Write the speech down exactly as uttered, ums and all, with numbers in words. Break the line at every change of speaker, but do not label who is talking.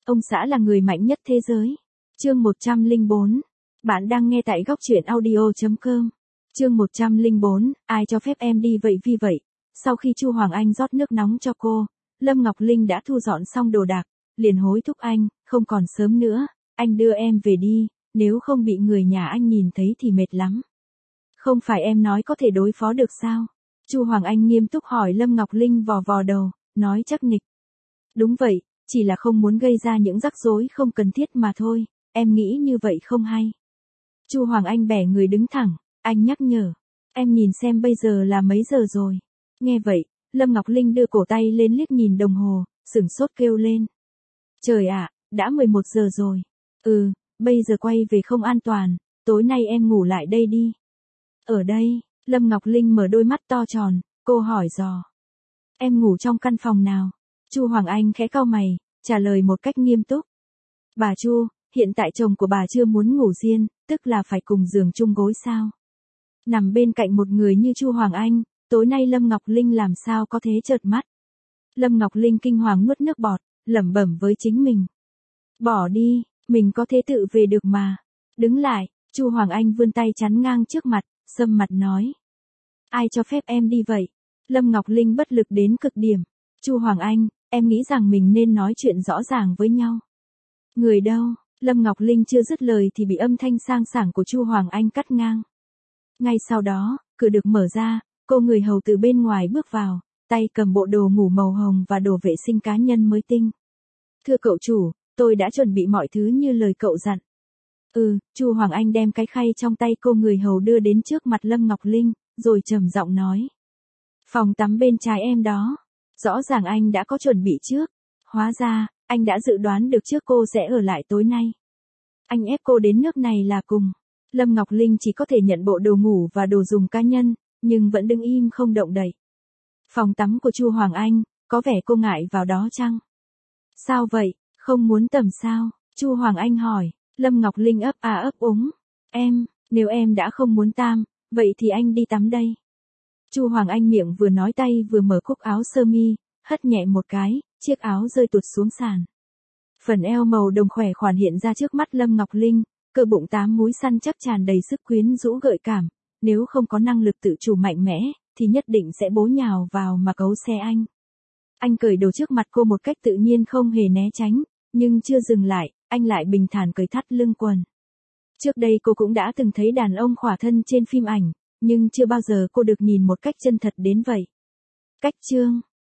Ông xã là người mạnh nhất thế giới. Chương một trăm lẻ bốn. Bạn đang nghe tại góc truyện audio chấm com. Chương một trăm lẻ bốn, ai cho phép em đi vậy vì vậy. Sau khi Chu Hoàng Anh rót nước nóng cho cô, Lâm Ngọc Linh đã thu dọn xong đồ đạc, liền hối thúc anh, không còn sớm nữa, anh đưa em về đi, nếu không bị người nhà anh nhìn thấy thì mệt lắm. Không phải em nói có thể đối phó được sao? Chu Hoàng Anh nghiêm túc hỏi. Lâm Ngọc Linh vò vò đầu, nói chắc nịch. Đúng vậy, chỉ là không muốn gây ra những rắc rối không cần thiết mà thôi, em nghĩ như vậy không hay. Chu Hoàng Anh bẻ người đứng thẳng, anh nhắc nhở, em nhìn xem bây giờ là mấy giờ rồi. Nghe vậy, Lâm Ngọc Linh đưa cổ tay lên liếc nhìn đồng hồ, sửng sốt kêu lên. Trời ạ, đã mười một giờ rồi. Ừ, bây giờ quay về không an toàn, tối nay em ngủ lại đây đi. Ở đây, Lâm Ngọc Linh mở đôi mắt to tròn, cô hỏi dò. Em ngủ trong căn phòng nào? Chu Hoàng Anh khẽ cau mày, trả lời một cách nghiêm túc. Bà Chu, hiện tại chồng của bà chưa muốn ngủ riêng, tức là phải cùng giường chung gối sao? Nằm bên cạnh một người như Chu Hoàng Anh, tối nay Lâm Ngọc Linh làm sao có thế chợt mắt. Lâm Ngọc Linh kinh hoàng nuốt nước bọt, lẩm bẩm với chính mình. Bỏ đi, mình có thể tự về được mà. Đứng lại, Chu Hoàng Anh vươn tay chắn ngang trước mặt, sầm mặt nói. Ai cho phép em đi vậy? Lâm Ngọc Linh bất lực đến cực điểm. Chu Hoàng Anh, em nghĩ rằng mình nên nói chuyện rõ ràng với nhau. Người đâu? Lâm Ngọc Linh chưa dứt lời thì bị âm thanh sang sảng của Chu Hoàng Anh cắt ngang. Ngay sau đó, cửa được mở ra, cô người hầu từ bên ngoài bước vào, tay cầm bộ đồ ngủ màu hồng và đồ vệ sinh cá nhân mới tinh. Thưa cậu chủ, tôi đã chuẩn bị mọi thứ như lời cậu dặn. Ừ, Chu Hoàng Anh đem cái khay trong tay cô người hầu đưa đến trước mặt Lâm Ngọc Linh, rồi trầm giọng nói. Phòng tắm bên trái em đó. Rõ ràng anh đã có chuẩn bị trước. Hóa ra, anh đã dự đoán được trước cô sẽ ở lại tối nay. Anh ép cô đến nước này là cùng. Lâm Ngọc Linh chỉ có thể nhận bộ đồ ngủ và đồ dùng cá nhân, nhưng vẫn đứng im không động đậy. Phòng tắm của Chu Hoàng Anh, có vẻ cô ngại vào đó chăng? Sao vậy, không muốn tắm sao? Chu Hoàng Anh hỏi. Lâm Ngọc Linh ấp à ấp úng. Em, nếu em đã không muốn tắm, vậy thì anh đi tắm đây. Chu Hoàng Anh miệng vừa nói tay vừa mở cúc áo sơ mi, hất nhẹ một cái, chiếc áo rơi tuột xuống sàn. Phần eo màu đồng khỏe khoắn hiện ra trước mắt Lâm Ngọc Linh, cơ bụng tám múi săn chắc tràn đầy sức quyến rũ gợi cảm, nếu không có năng lực tự chủ mạnh mẽ, thì nhất định sẽ bổ nhào vào mà cấu xe anh. Anh cởi đồ trước mặt cô một cách tự nhiên không hề né tránh, nhưng chưa dừng lại, anh lại bình thản cởi thắt lưng quần. Trước đây cô cũng đã từng thấy đàn ông khỏa thân trên phim ảnh, nhưng chưa bao giờ cô được nhìn một cách chân thật đến vậy. Cách chương